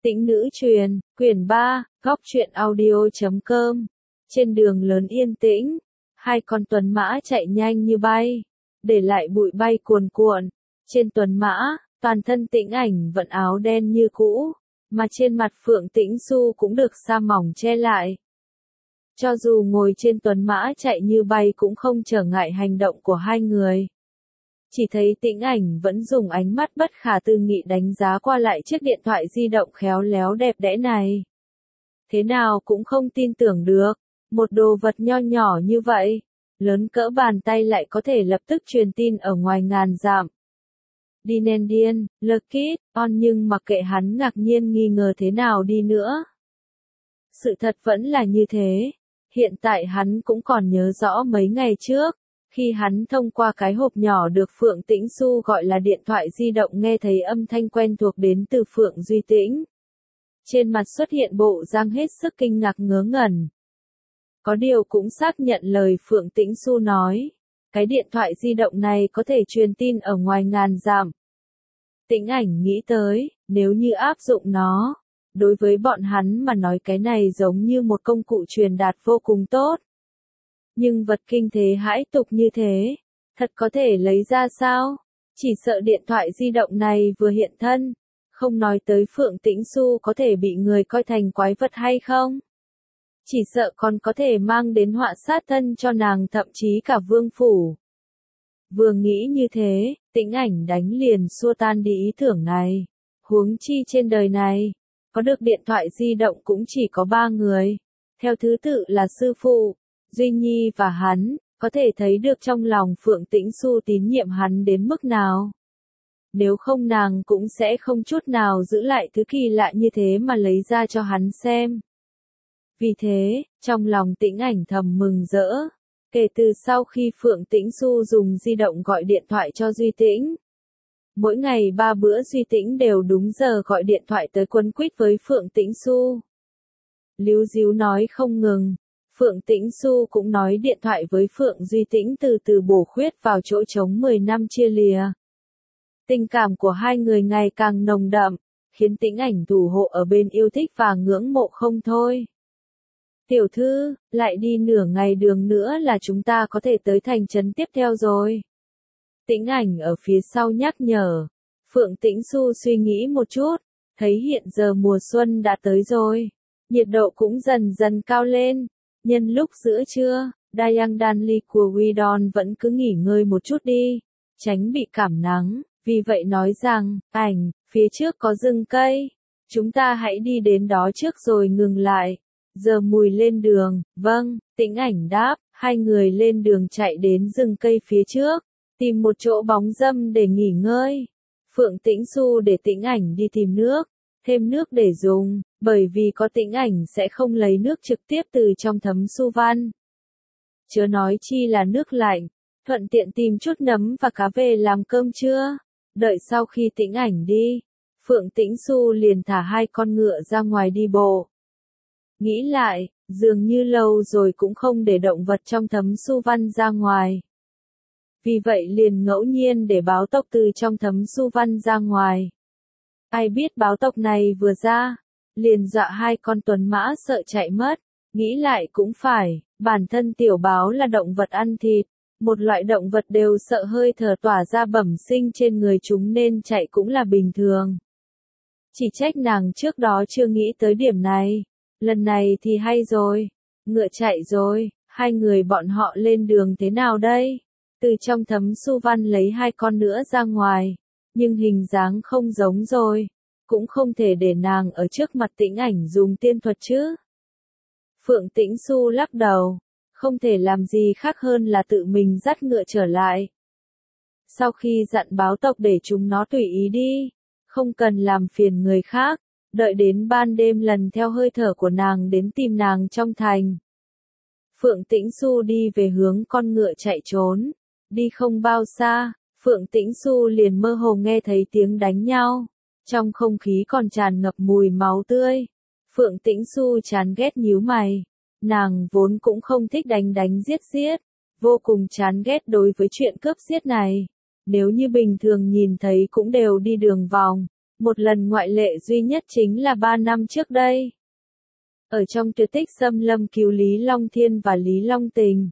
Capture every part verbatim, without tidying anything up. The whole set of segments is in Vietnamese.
Tĩnh nữ truyền, quyển ba, góc truyện audio chấm com. Trên đường lớn yên tĩnh, hai con tuấn mã chạy nhanh như bay, để lại bụi bay cuồn cuộn. Trên tuấn mã, toàn thân Tĩnh Ảnh vẫn áo đen như cũ, mà trên mặt Phượng Tĩnh Xu cũng được sa mỏng che lại. Cho dù ngồi trên tuấn mã chạy như bay cũng không trở ngại hành động của hai người. Chỉ thấy Tĩnh Ảnh vẫn dùng ánh mắt bất khả tư nghị đánh giá qua lại chiếc điện thoại di động khéo léo đẹp đẽ này. Thế nào cũng không tin tưởng được, một đồ vật nho nhỏ như vậy, lớn cỡ bàn tay lại có thể lập tức truyền tin ở ngoài ngàn dặm. Đi nên điên, Lucky, on nhưng mặc kệ hắn ngạc nhiên nghi ngờ thế nào đi nữa. Sự thật vẫn là như thế, hiện tại hắn cũng còn nhớ rõ mấy ngày trước. Khi hắn thông qua cái hộp nhỏ được Phượng Tĩnh Xu gọi là điện thoại di động nghe thấy âm thanh quen thuộc đến từ Phượng Duy Tĩnh. Trên mặt xuất hiện bộ dáng hết sức kinh ngạc ngớ ngẩn. Có điều cũng xác nhận lời Phượng Tĩnh Xu nói. Cái điện thoại di động này có thể truyền tin ở ngoài ngàn dặm. Tĩnh Ảnh nghĩ tới, nếu như áp dụng nó, đối với bọn hắn mà nói cái này giống như một công cụ truyền đạt vô cùng tốt. Nhưng vật kinh thế hãi tục như thế, thật có thể lấy ra sao? Chỉ sợ điện thoại di động này vừa hiện thân, không nói tới Phượng Tĩnh Xu có thể bị người coi thành quái vật hay không? Chỉ sợ còn có thể mang đến họa sát thân cho nàng thậm chí cả vương phủ. Vừa nghĩ như thế, Tĩnh Ảnh đánh liền xua tan đi ý tưởng này. Huống chi trên đời này, có được điện thoại di động cũng chỉ có ba người. Theo thứ tự là sư phụ, Duy Nhi và hắn, có thể thấy được trong lòng Phượng Tĩnh Xu tín nhiệm hắn đến mức nào. Nếu không nàng cũng sẽ không chút nào giữ lại thứ kỳ lạ như thế mà lấy ra cho hắn xem. Vì thế, trong lòng Tĩnh Ảnh thầm mừng rỡ. Kể từ sau khi Phượng Tĩnh Xu dùng di động gọi điện thoại cho Duy Tĩnh. Mỗi ngày ba bữa Duy Tĩnh đều đúng giờ gọi điện thoại tới quấn quýt với Phượng Tĩnh Xu. Líu díu nói không ngừng. Phượng Tĩnh Xu cũng nói điện thoại với Phượng Duy Tĩnh từ từ bổ khuyết vào chỗ trống mười năm chia lìa. Tình cảm của hai người ngày càng nồng đậm, khiến Tĩnh Ảnh thủ hộ ở bên yêu thích và ngưỡng mộ không thôi. Tiểu thư, lại đi nửa ngày đường nữa là chúng ta có thể tới thành trấn tiếp theo rồi. Tĩnh Ảnh ở phía sau nhắc nhở. Phượng Tĩnh Xu suy nghĩ một chút, thấy hiện giờ mùa xuân đã tới rồi. Nhiệt độ cũng dần dần cao lên. Nhân lúc giữa trưa, Dayang Danli của Widon vẫn cứ nghỉ ngơi một chút đi, tránh bị cảm nắng, vì vậy nói rằng, Ảnh, phía trước có rừng cây, chúng ta hãy đi đến đó trước rồi ngừng lại. Giờ mùi lên đường, vâng, Tĩnh Ảnh đáp, hai người lên đường chạy đến rừng cây phía trước, tìm một chỗ bóng râm để nghỉ ngơi. Phượng Tĩnh Xu để Tĩnh Ảnh đi tìm nước, thêm nước để dùng, bởi vì có Tĩnh Ảnh sẽ không lấy nước trực tiếp từ trong thấm su văn. Chớ nói chi là nước lạnh, thuận tiện tìm chút nấm và cá về làm cơm trưa. Đợi sau khi Tĩnh Ảnh đi, Phượng Tĩnh Xu liền thả hai con ngựa ra ngoài đi bộ. Nghĩ lại, dường như lâu rồi cũng không để động vật trong thấm su văn ra ngoài. Vì vậy liền ngẫu nhiên để báo tộc từ trong thấm su văn ra ngoài. Ai biết báo tộc này vừa ra, liền dọa hai con tuấn mã sợ chạy mất. Nghĩ lại cũng phải, bản thân tiểu báo là động vật ăn thịt, một loại động vật đều sợ hơi thở tỏa ra bẩm sinh trên người chúng nên chạy cũng là bình thường. Chỉ trách nàng trước đó chưa nghĩ tới điểm này, lần này thì hay rồi, ngựa chạy rồi, hai người bọn họ lên đường thế nào đây? Từ trong thấm su văn lấy hai con nữa ra ngoài. Nhưng hình dáng không giống rồi, cũng không thể để nàng ở trước mặt Tĩnh Ảnh dùng tiên thuật chứ. Phượng Tĩnh Xu lắc đầu, không thể làm gì khác hơn là tự mình dắt ngựa trở lại. Sau khi dặn báo tộc để chúng nó tùy ý đi, không cần làm phiền người khác, đợi đến ban đêm lần theo hơi thở của nàng đến tìm nàng trong thành. Phượng Tĩnh Xu đi về hướng con ngựa chạy trốn, đi không bao xa. Phượng Tĩnh Xu liền mơ hồ nghe thấy tiếng đánh nhau. Trong không khí còn tràn ngập mùi máu tươi. Phượng Tĩnh Xu chán ghét nhíu mày. Nàng vốn cũng không thích đánh đánh giết giết. Vô cùng chán ghét đối với chuyện cướp giết này. Nếu như bình thường nhìn thấy cũng đều đi đường vòng. Một lần ngoại lệ duy nhất chính là ba năm trước đây. Ở trong tuyệt tích xâm lâm cứu Lý Long Thiên và Lý Long Tình.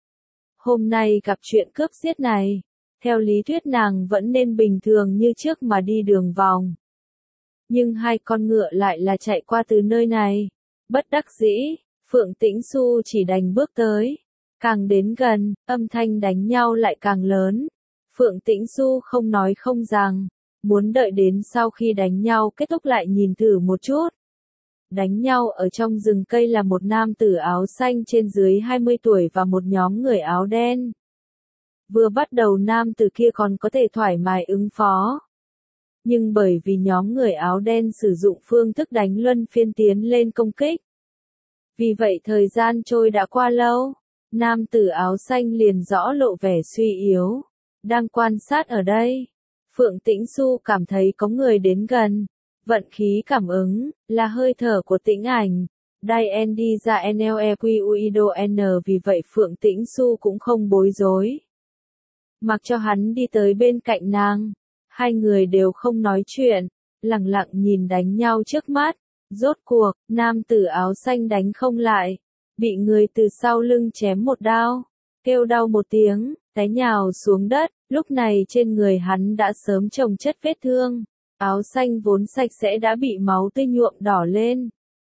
Hôm nay gặp chuyện cướp giết này, theo lý thuyết nàng vẫn nên bình thường như trước mà đi đường vòng. Nhưng hai con ngựa lại là chạy qua từ nơi này. Bất đắc dĩ, Phượng Tĩnh Xu chỉ đành bước tới. Càng đến gần, âm thanh đánh nhau lại càng lớn. Phượng Tĩnh Xu không nói không rằng, muốn đợi đến sau khi đánh nhau kết thúc lại nhìn thử một chút. Đánh nhau ở trong rừng cây là một nam tử áo xanh trên dưới hai mươi tuổi và một nhóm người áo đen. Vừa bắt đầu nam tử kia còn có thể thoải mái ứng phó. Nhưng bởi vì nhóm người áo đen sử dụng phương thức đánh luân phiên tiến lên công kích. Vì vậy thời gian trôi đã qua lâu, nam tử áo xanh liền rõ lộ vẻ suy yếu. Đang quan sát ở đây, Phượng Tĩnh Xu cảm thấy có người đến gần. Vận khí cảm ứng, là hơi thở của Tĩnh Ảnh. Dai N đi ra N L E Q U I D O N, vì vậy Phượng Tĩnh Xu cũng không bối rối. Mặc cho hắn đi tới bên cạnh nàng. Hai người đều không nói chuyện, lặng lặng nhìn đánh nhau trước mắt. Rốt cuộc, nam tử áo xanh đánh không lại. Bị người từ sau lưng chém một đao. Kêu đau một tiếng, té nhào xuống đất. Lúc này trên người hắn đã sớm chồng chất vết thương. Áo xanh vốn sạch sẽ đã bị máu tươi nhuộm đỏ lên.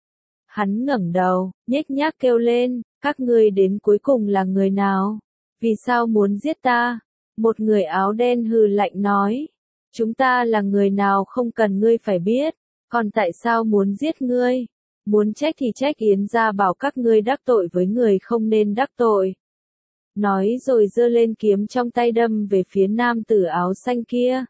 Hắn ngẩng đầu, nhếch nhác kêu lên, các ngươi đến cuối cùng là người nào? Vì sao muốn giết ta? Một người áo đen hừ lạnh nói, chúng ta là người nào không cần ngươi phải biết, còn tại sao muốn giết ngươi? Muốn trách thì trách Yến gia bảo các ngươi đắc tội với người không nên đắc tội. Nói rồi giơ lên kiếm trong tay đâm về phía nam tử áo xanh kia.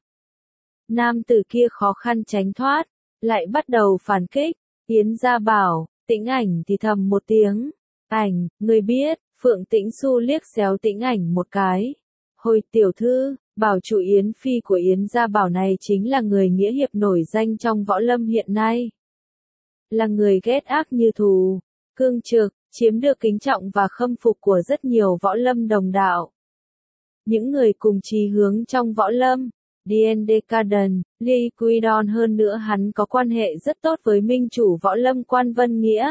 Nam tử kia khó khăn tránh thoát, lại bắt đầu phản kích. Yến gia bảo, Tĩnh Ảnh thì thầm một tiếng. Ảnh, ngươi biết, Phượng Tĩnh Xu liếc xéo Tĩnh Ảnh một cái. Hồi tiểu thư, bảo chủ Yến Phi của Yến gia bảo này chính là người nghĩa hiệp nổi danh trong võ lâm hiện nay. Là người ghét ác như thù, cương trực, chiếm được kính trọng và khâm phục của rất nhiều võ lâm đồng đạo. Những người cùng chí hướng trong võ lâm. Dien Decaden, Lee Quidon, hơn nữa hắn có quan hệ rất tốt với minh chủ võ lâm Quan Vân Nghĩa.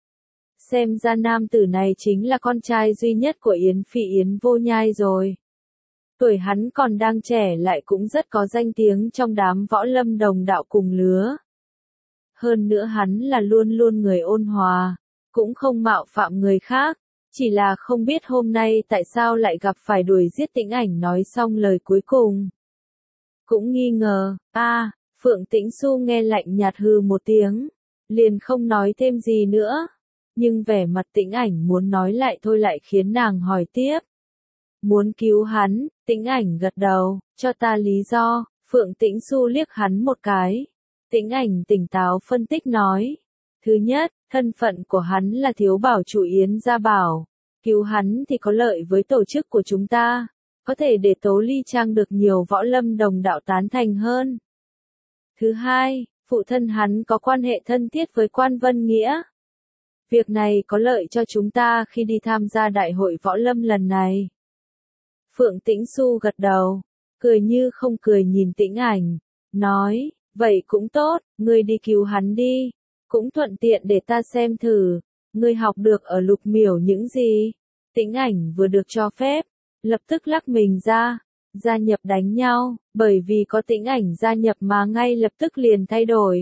Xem ra nam tử này chính là con trai duy nhất của Yến Phi Yến Vô Nhai rồi. Tuổi hắn còn đang trẻ lại cũng rất có danh tiếng trong đám võ lâm đồng đạo cùng lứa. Hơn nữa hắn là luôn luôn người ôn hòa, cũng không mạo phạm người khác, chỉ là không biết hôm nay tại sao lại gặp phải đuổi giết Tĩnh Ảnh. Nói xong lời cuối cùng. Cũng nghi ngờ, a à, Phượng Tĩnh Xu nghe lạnh nhạt hừ một tiếng, liền không nói thêm gì nữa. Nhưng vẻ mặt Tĩnh Ảnh muốn nói lại thôi lại khiến nàng hỏi tiếp. Muốn cứu hắn, Tĩnh Ảnh gật đầu, cho ta lý do. Phượng Tĩnh Xu liếc hắn một cái. Tĩnh Ảnh tỉnh táo phân tích nói. Thứ nhất, thân phận của hắn là thiếu bảo chủ Yến gia bảo. Cứu hắn thì có lợi với tổ chức của chúng ta. Có thể để Tố Ly Trang được nhiều võ lâm đồng đạo tán thành hơn. Thứ hai, phụ thân hắn có quan hệ thân thiết với Quan Vân Nghĩa. Việc này có lợi cho chúng ta khi đi tham gia đại hội võ lâm lần này. Phượng Tĩnh Xu gật đầu, cười như không cười nhìn Tĩnh Ảnh, nói, vậy cũng tốt, ngươi đi cứu hắn đi, cũng thuận tiện để ta xem thử, ngươi học được ở Lục Miểu những gì. Tĩnh Ảnh vừa được cho phép, lập tức lắc mình ra, gia nhập đánh nhau, bởi vì có Tĩnh Ảnh gia nhập mà ngay lập tức liền thay đổi.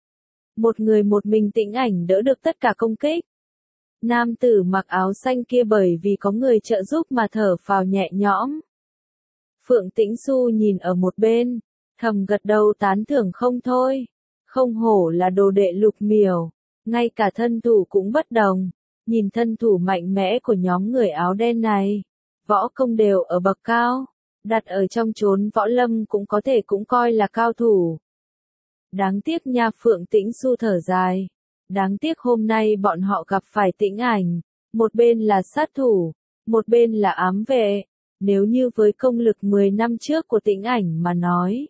Một người một mình Tĩnh Ảnh đỡ được tất cả công kích. Nam tử mặc áo xanh kia bởi vì có người trợ giúp mà thở phào nhẹ nhõm. Phượng Tĩnh Xu nhìn ở một bên, thầm gật đầu tán thưởng không thôi. Không hổ là đồ đệ Lục Miểu, ngay cả thân thủ cũng bất đồng. Nhìn thân thủ mạnh mẽ của nhóm người áo đen này, võ công đều ở bậc cao, đặt ở trong chốn võ lâm cũng có thể cũng coi là cao thủ. Đáng tiếc nha, Phượng Tĩnh Xu thở dài. Đáng tiếc hôm nay bọn họ gặp phải Tĩnh Ảnh, một bên là sát thủ, một bên là ám vệ. Nếu như với công lực mười năm trước của Tĩnh Ảnh mà nói,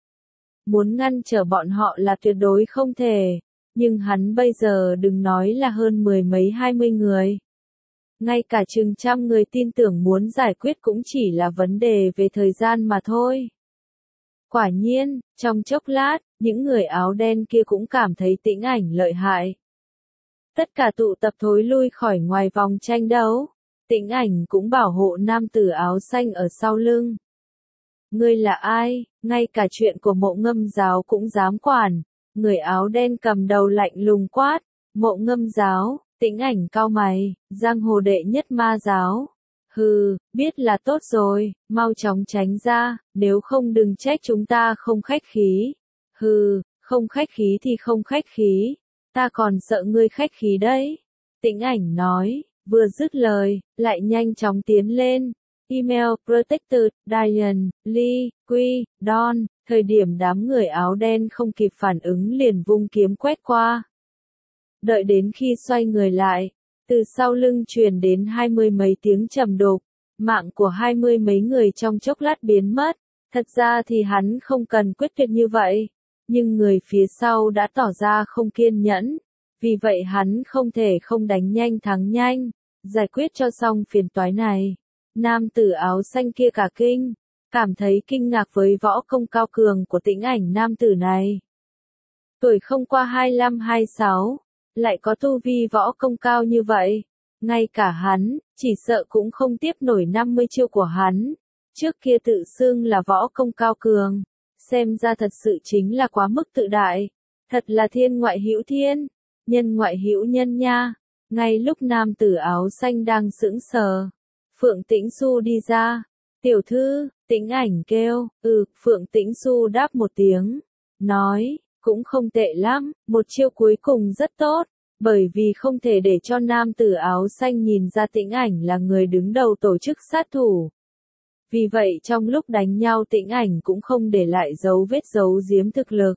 muốn ngăn trở bọn họ là tuyệt đối không thể. Nhưng hắn bây giờ đừng nói là hơn mười mấy hai mươi người. Ngay cả chừng trăm người tin tưởng muốn giải quyết cũng chỉ là vấn đề về thời gian mà thôi. Quả nhiên, trong chốc lát, những người áo đen kia cũng cảm thấy Tĩnh Ảnh lợi hại. Tất cả tụ tập thối lui khỏi ngoài vòng tranh đấu. Tĩnh Ảnh cũng bảo hộ nam tử áo xanh ở sau lưng. Ngươi là ai, ngay cả chuyện của Mộ Ngâm Giáo cũng dám quản. Người áo đen cầm đầu lạnh lùng quát. Mộ Ngâm Giáo, Tĩnh Ảnh cau mày, giang hồ đệ nhất ma giáo. Hừ, biết là tốt rồi, mau chóng tránh ra, nếu không đừng trách chúng ta không khách khí. Hừ, không khách khí thì không khách khí, ta còn sợ ngươi khách khí đấy. Tĩnh Ảnh nói, vừa dứt lời, lại nhanh chóng tiến lên. Email Protected, Diane, Lee, Quy, Don, thời điểm đám người áo đen không kịp phản ứng liền vung kiếm quét qua. Đợi đến khi xoay người lại, từ sau lưng truyền đến hai mươi mấy tiếng trầm đục, mạng của hai mươi mấy người trong chốc lát biến mất. Thật ra thì hắn không cần quyết tuyệt như vậy, nhưng người phía sau đã tỏ ra không kiên nhẫn, vì vậy hắn không thể không đánh nhanh thắng nhanh, giải quyết cho xong phiền toái này. Nam tử áo xanh kia cả kinh, cảm thấy kinh ngạc với võ công cao cường của Tĩnh Ảnh nam tử này. Tuổi không qua hai mươi lăm hai mươi sáu, lại có tu vi võ công cao như vậy, ngay cả hắn, chỉ sợ cũng không tiếp nổi năm mươi chiêu của hắn. Trước kia tự xưng là võ công cao cường, xem ra thật sự chính là quá mức tự đại, thật là thiên ngoại hữu thiên, nhân ngoại hữu nhân nha. Ngay lúc nam tử áo xanh đang sững sờ, Phượng Tĩnh Xu đi ra. Tiểu thư, Tĩnh Ảnh kêu. Ừ, Phượng Tĩnh Xu đáp một tiếng, nói, cũng không tệ lắm, một chiêu cuối cùng rất tốt, bởi vì không thể để cho nam tử áo xanh nhìn ra Tĩnh Ảnh là người đứng đầu tổ chức sát thủ. Vì vậy trong lúc đánh nhau Tĩnh Ảnh cũng không để lại dấu vết giấu giếm thực lực.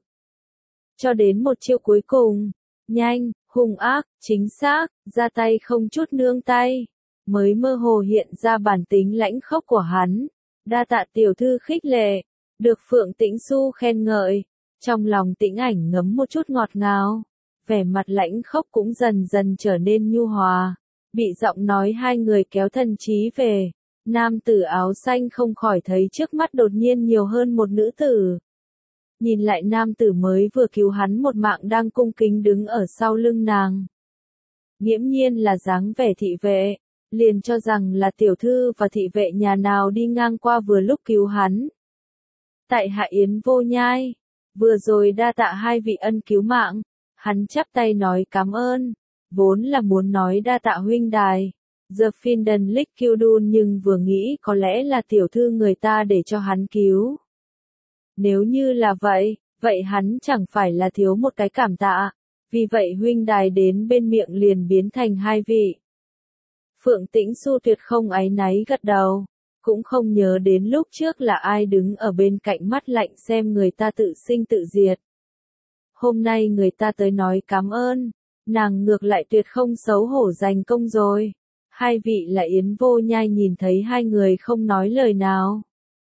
Cho đến một chiêu cuối cùng, nhanh, hung ác, chính xác, ra tay không chút nương tay, mới mơ hồ hiện ra bản tính lãnh khốc của hắn. Đa tạ tiểu thư khích lệ, được Phượng Tĩnh Xu khen ngợi, trong lòng Tĩnh Ảnh ngấm một chút ngọt ngào, vẻ mặt lãnh khốc cũng dần dần trở nên nhu hòa, bị giọng nói hai người kéo thần trí về. Nam tử áo xanh không khỏi thấy trước mắt đột nhiên nhiều hơn một nữ tử. Nhìn lại nam tử mới vừa cứu hắn một mạng đang cung kính đứng ở sau lưng nàng. Nghiễm nhiên là dáng vẻ thị vệ, liền cho rằng là tiểu thư và thị vệ nhà nào đi ngang qua vừa lúc cứu hắn. Tại Hạ Yến Vô Nhai, vừa rồi đa tạ hai vị ân cứu mạng, hắn chắp tay nói cảm ơn, vốn là muốn nói đa tạ huynh đài. The Finden Lick Kyudun nhưng vừa nghĩ có lẽ là tiểu thư người ta để cho hắn cứu. Nếu như là vậy, vậy hắn chẳng phải là thiếu một cái cảm tạ, vì vậy huynh đài đến bên miệng liền biến thành hai vị. Phượng Tĩnh Xu tuyệt không áy náy gật đầu, cũng không nhớ đến lúc trước là ai đứng ở bên cạnh mắt lạnh xem người ta tự sinh tự diệt. Hôm nay người ta tới nói cảm ơn, nàng ngược lại tuyệt không xấu hổ dành công rồi. Hai vị là Yến Vô Nhai nhìn thấy hai người không nói lời nào.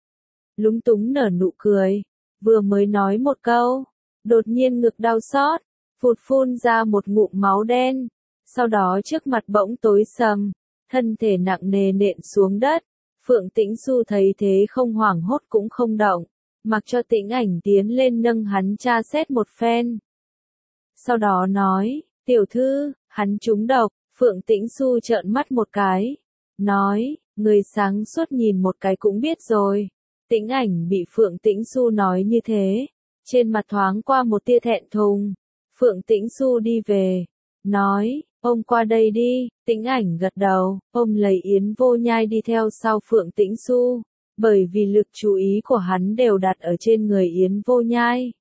Lúng túng nở nụ cười, vừa mới nói một câu, đột nhiên ngực đau xót, phụt phun ra một ngụm máu đen, sau đó trước mặt bỗng tối sầm, thân thể nặng nề nện xuống đất. Phượng Tĩnh Xu thấy thế không hoảng hốt cũng không động, mặc cho Tĩnh Ảnh tiến lên nâng hắn tra xét một phen. Sau đó nói, tiểu thư, hắn trúng độc. Phượng Tĩnh Xu trợn mắt một cái, nói, người sáng suốt nhìn một cái cũng biết rồi. Tĩnh Ảnh bị Phượng Tĩnh Xu nói như thế, trên mặt thoáng qua một tia thẹn thùng. Phượng Tĩnh Xu đi về, nói, ông qua đây đi. Tĩnh Ảnh gật đầu, ông lấy Yến Vô Nhai đi theo sau Phượng Tĩnh Xu, bởi vì lực chú ý của hắn đều đặt ở trên người Yến Vô Nhai.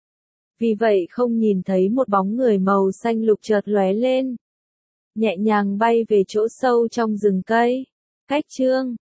Vì vậy không nhìn thấy một bóng người màu xanh lục chợt lóe lên, nhẹ nhàng bay về chỗ sâu trong rừng cây. Cách chương